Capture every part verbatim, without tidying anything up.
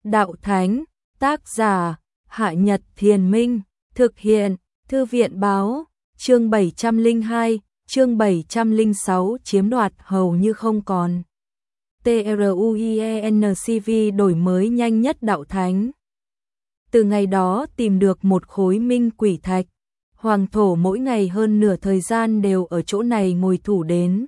Đạo Thánh, tác giả, Hạ Nhật Thiền Minh, thực hiện, Thư viện Báo, chương bảy trăm lẻ hai, chương bảy trăm lẻ sáu chiếm đoạt hầu như không còn. TRUIENCV đổi mới nhanh nhất Đạo Thánh. Từ ngày đó tìm được một khối minh quỷ thạch, Hoàng Thổ mỗi ngày hơn nửa thời gian đều ở chỗ này ngồi thủ đến.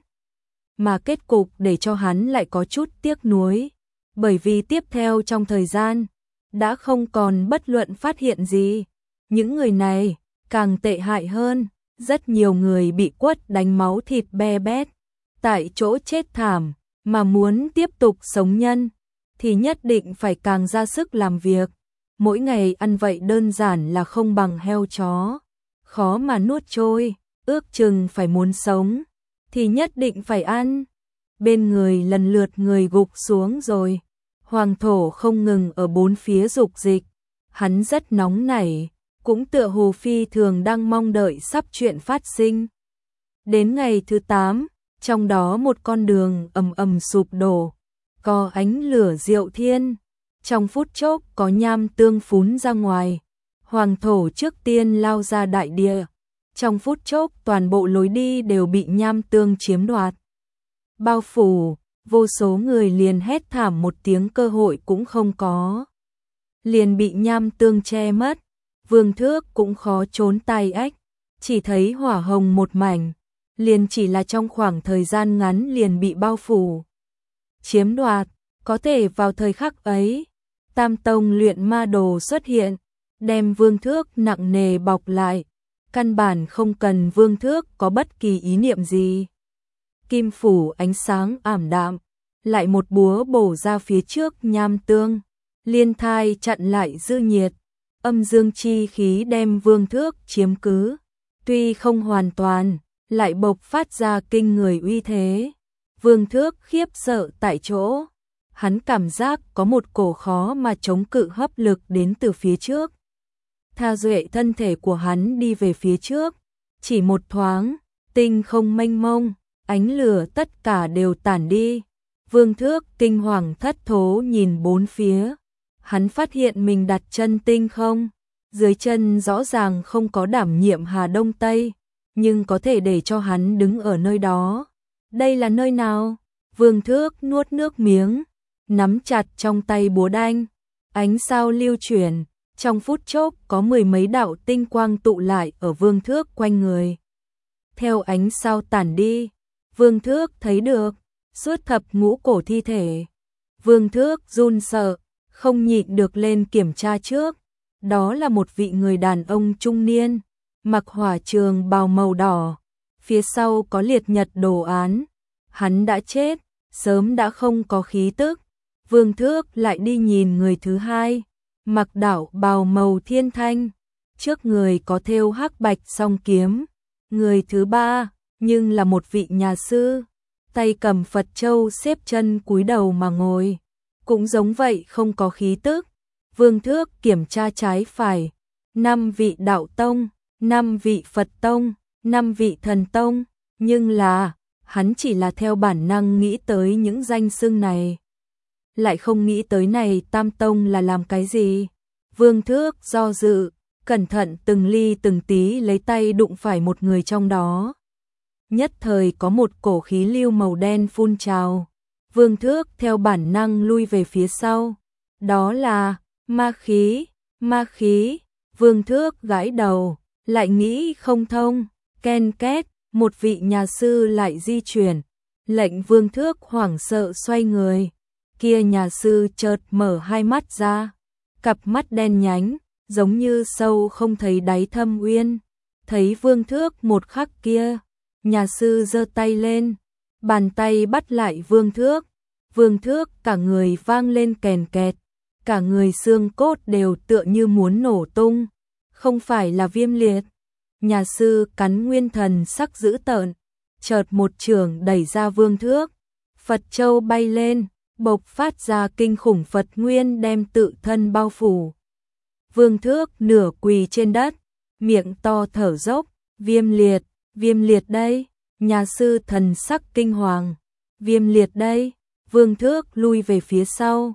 Mà kết cục để cho hắn lại có chút tiếc nuối, bởi vì tiếp theo trong thời gian, đã không còn bất luận phát hiện gì. Những người này, càng tệ hại hơn, rất nhiều người bị quất đánh máu thịt be bét, tại chỗ chết thảm, mà muốn tiếp tục sống nhân, thì nhất định phải càng ra sức làm việc. Mỗi ngày ăn vậy đơn giản là không bằng heo chó, khó mà nuốt trôi, ước chừng phải muốn sống, thì nhất định phải ăn. Bên người lần lượt người gục xuống rồi, Hoàng Thổ không ngừng ở bốn phía dục dịch, hắn rất nóng nảy, cũng tựa hồ phi thường đang mong đợi sắp chuyện phát sinh. Đến ngày thứ tám, trong đó một con đường ầm ầm sụp đổ, có ánh lửa diệu thiên, trong phút chốc có nham tương phún ra ngoài. Hoàng Thổ trước tiên lao ra đại địa, trong phút chốc toàn bộ lối đi đều bị nham tương chiếm đoạt. Bao phủ, vô số người liền hét thảm một tiếng cơ hội cũng không có. Liền bị nham tương che mất, Vương Thước cũng khó trốn tay ếch, chỉ thấy hỏa hồng một mảnh, liền chỉ là trong khoảng thời gian ngắn liền bị bao phủ. Chiếm đoạt, có thể vào thời khắc ấy, Tam Tông luyện ma đồ xuất hiện, đem Vương Thước nặng nề bọc lại, căn bản không cần Vương Thước có bất kỳ ý niệm gì. Kim phủ ánh sáng ảm đạm, lại một búa bổ ra phía trước nham tương, liên thai chặn lại dư nhiệt, âm dương chi khí đem Vương Thước chiếm cứ, tuy không hoàn toàn, lại bộc phát ra kinh người uy thế. Vương Thước khiếp sợ tại chỗ, hắn cảm giác có một cổ khó mà chống cự hấp lực đến từ phía trước. Tha duệ thân thể của hắn đi về phía trước, chỉ một thoáng, tinh không mênh mông, ánh lửa tất cả đều tản đi. Vương Thước kinh hoàng thất thố nhìn bốn phía, hắn phát hiện mình đặt chân tinh không, dưới chân rõ ràng không có đảm nhiệm Hà Đông Tây, nhưng có thể để cho hắn đứng ở nơi đó. Đây là nơi nào? Vương Thước nuốt nước miếng, nắm chặt trong tay búa đanh, ánh sao lưu chuyển, trong phút chốc có mười mấy đạo tinh quang tụ lại ở Vương Thước quanh người. Theo ánh sao tản đi, Vương Thước thấy được suốt thập ngũ cổ thi thể. Vương Thước run sợ, không nhịn được lên kiểm tra trước. Đó là một vị người đàn ông trung niên, mặc hỏa trường bào màu đỏ, phía sau có liệt nhật đồ án. Hắn đã chết, sớm đã không có khí tức. Vương Thước lại đi nhìn người thứ hai, mặc đạo bào màu thiên thanh, trước người có thêu hắc bạch song kiếm. Người thứ ba, nhưng là một vị nhà sư, tay cầm Phật châu xếp chân cúi đầu mà ngồi, cũng giống vậy không có khí tức. Vương Thước kiểm tra trái phải, năm vị đạo tông, năm vị Phật tông, năm vị thần tông, nhưng là, hắn chỉ là theo bản năng nghĩ tới những danh xưng này. Lại không nghĩ tới này Tam Tông là làm cái gì. Vương Thước do dự, cẩn thận từng ly từng tí lấy tay đụng phải một người trong đó. Nhất thời có một cổ khí lưu màu đen phun trào. Vương Thước theo bản năng lui về phía sau. Đó là ma khí, ma khí. Vương Thước gãi đầu, lại nghĩ không thông. Ken két, một vị nhà sư lại di chuyển, lệnh Vương Thước hoảng sợ xoay người. Kia nhà sư chợt mở hai mắt ra, cặp mắt đen nhánh, giống như sâu không thấy đáy thâm uyên. Thấy Vương Thước một khắc kia, nhà sư giơ tay lên, bàn tay bắt lại Vương Thước. Vương Thước cả người vang lên kèn kẹt, cả người xương cốt đều tựa như muốn nổ tung. Không phải là viêm liệt. Nhà sư cắn nguyên thần sắc dữ tợn, chợt một chưởng đẩy ra Vương Thước. Phật châu bay lên, bộc phát ra kinh khủng Phật nguyên đem tự thân bao phủ. Vương Thước nửa quỳ trên đất, miệng to thở dốc. Viêm liệt, viêm liệt đây. Nhà sư thần sắc kinh hoàng. Viêm liệt đây. Vương Thước lui về phía sau,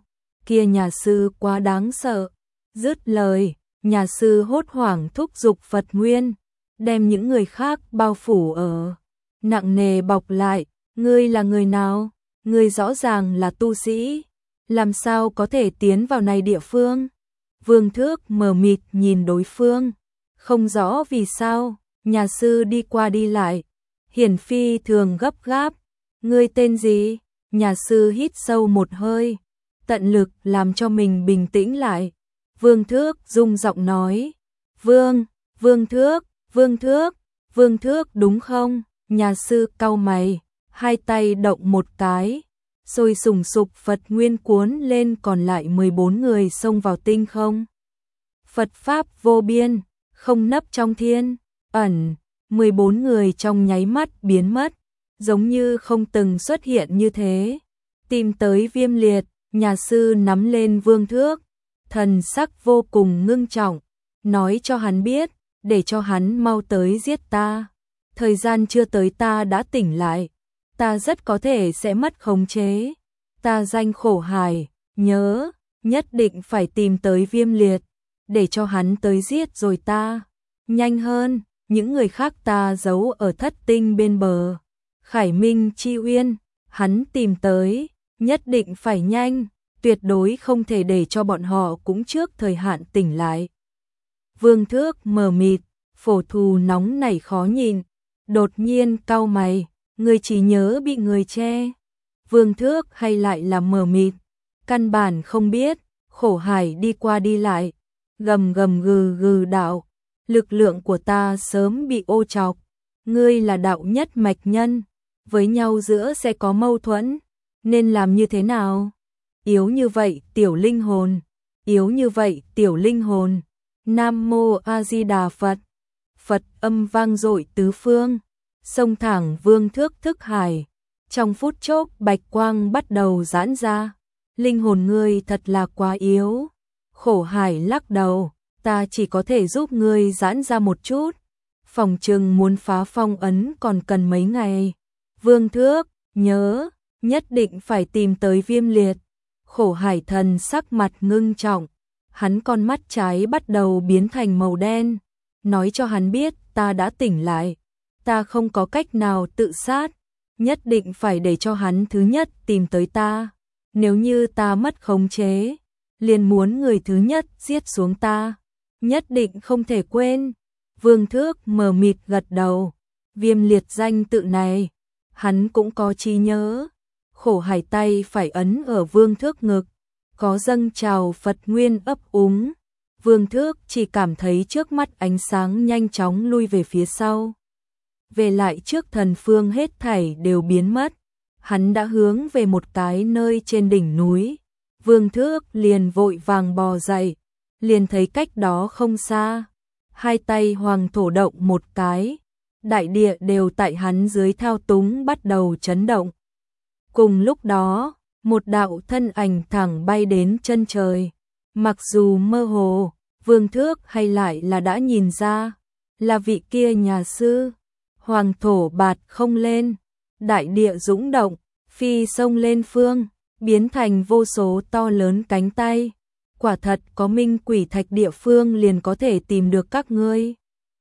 kia nhà sư quá đáng sợ. Dứt lời, nhà sư hốt hoảng thúc giục Phật Nguyên, đem những người khác bao phủ ở, nặng nề bọc lại. Ngươi là người nào? Ngươi rõ ràng là tu sĩ, làm sao có thể tiến vào này địa phương? Vương Thước mờ mịt nhìn đối phương, không rõ vì sao, nhà sư đi qua đi lại, hiển phi thường gấp gáp. Ngươi tên gì? Nhà sư hít sâu một hơi, tận lực làm cho mình bình tĩnh lại. Vương Thước rung giọng nói, Vương, Vương Thước, Vương Thước, Vương Thước đúng không? Nhà sư cau mày, hai tay động một cái, sôi sùng sục Phật Nguyên cuốn lên còn lại mười bốn người xông vào tinh không. Phật Pháp vô biên, không nấp trong thiên, ẩn, mười bốn người trong nháy mắt biến mất, giống như không từng xuất hiện như thế. Tìm tới Viêm Liệt, nhà sư nắm lên Vương Thước, thần sắc vô cùng ngưng trọng, nói cho hắn biết, để cho hắn mau tới giết ta. Thời gian chưa tới ta đã tỉnh lại, ta rất có thể sẽ mất khống chế. Ta danh Khổ Hải, nhớ, nhất định phải tìm tới Viêm Liệt, để cho hắn tới giết rồi ta. Nhanh hơn, những người khác ta giấu ở thất tinh bên bờ. Khải Minh Chi Uyên, hắn tìm tới, nhất định phải nhanh, tuyệt đối không thể để cho bọn họ cũng trước thời hạn tỉnh lại. Vương Thước mờ mịt, phổ thù nóng nảy khó nhìn, đột nhiên cau mày, người chỉ nhớ bị người che. Vương Thước hay lại là mờ mịt, căn bản không biết, Khổ Hải đi qua đi lại, gầm gầm gừ gừ đạo, lực lượng của ta sớm bị ô chọc, ngươi là đạo nhất mạch nhân, với nhau giữa sẽ có mâu thuẫn, nên làm như thế nào? Yếu như vậy tiểu linh hồn, yếu như vậy tiểu linh hồn. Nam Mô A Di Đà Phật. Phật âm vang dội tứ phương, sông thẳng Vương Thước thức hải. Trong phút chốc bạch quang bắt đầu giãn ra. Linh hồn ngươi thật là quá yếu. Khổ Hải lắc đầu, ta chỉ có thể giúp ngươi giãn ra một chút. Phòng trừng muốn phá phong ấn còn cần mấy ngày. Vương Thước, nhớ, nhất định phải tìm tới Viêm Liệt. Khổ Hải thần sắc mặt ngưng trọng, hắn con mắt trái bắt đầu biến thành màu đen, nói cho hắn biết ta đã tỉnh lại, ta không có cách nào tự sát, nhất định phải để cho hắn thứ nhất tìm tới ta, nếu như ta mất khống chế, liền muốn người thứ nhất giết xuống ta, nhất định không thể quên. Vương Thước mờ mịt gật đầu, Viêm Liệt danh tự này, hắn cũng có trí nhớ. Khổ Hải tay phải ấn ở Vương Thước ngực, có dâng trào Phật Nguyên ấp úng. Vương Thước chỉ cảm thấy trước mắt ánh sáng nhanh chóng lui về phía sau. Về lại trước thần phương hết thảy đều biến mất. Hắn đã hướng về một cái nơi trên đỉnh núi. Vương Thước liền vội vàng bò dậy, liền thấy cách đó không xa. Hai tay hoàng thổ động một cái, đại địa đều tại hắn dưới thao túng bắt đầu chấn động. Cùng lúc đó, một đạo thân ảnh thẳng bay đến chân trời. Mặc dù mơ hồ, Vương Thước hay lại là đã nhìn ra, là vị kia nhà sư. Hoàng thổ bạt không lên, đại địa dũng động, phi sông lên phương, biến thành vô số to lớn cánh tay. Quả thật có minh quỷ thạch địa phương liền có thể tìm được các ngươi.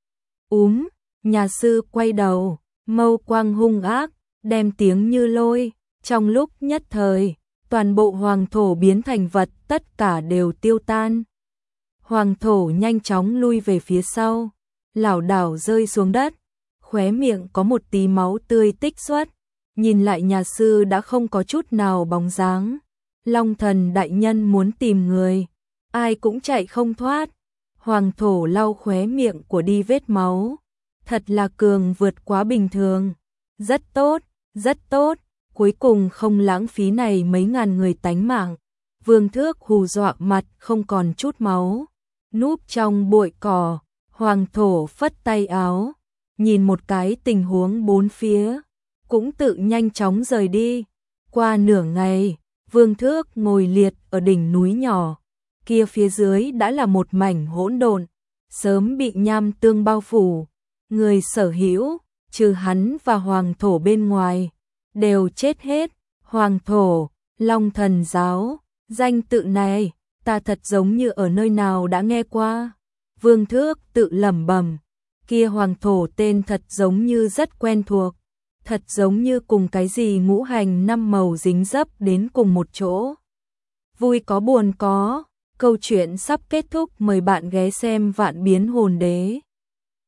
Úm, nhà sư quay đầu, mâu quang hung ác, đem tiếng như lôi. Trong lúc nhất thời, toàn bộ hoàng thổ biến thành vật, tất cả đều tiêu tan. Hoàng thổ nhanh chóng lui về phía sau, lảo đảo rơi xuống đất, khóe miệng có một tí máu tươi tích xuất. Nhìn lại nhà sư đã không có chút nào bóng dáng. Long thần đại nhân muốn tìm người, ai cũng chạy không thoát. Hoàng thổ lau khóe miệng của đi vết máu. Thật là cường vượt quá bình thường. Rất tốt, rất tốt. Cuối cùng không lãng phí này mấy ngàn người tánh mạng. Vương Thước hù dọa mặt không còn chút máu, núp trong bụi cỏ. Hoàng thổ phất tay áo, nhìn một cái tình huống bốn phía, cũng tự nhanh chóng rời đi. Qua nửa ngày, Vương Thước ngồi liệt ở đỉnh núi nhỏ, kia phía dưới đã là một mảnh hỗn độn, sớm bị nham tương bao phủ. Người sở hữu, trừ hắn và hoàng thổ bên ngoài, đều chết hết. Hoàng thổ, Long thần giáo, Danh tự này, ta thật giống như ở nơi nào đã nghe qua. Vương Thước tự lẩm bẩm, kia hoàng thổ tên thật giống như rất quen thuộc, thật giống như cùng cái gì ngũ hành năm màu dính dấp đến cùng một chỗ. Vui có buồn có, câu chuyện sắp kết thúc, mời bạn ghé xem Vạn Biến Hồn Đế.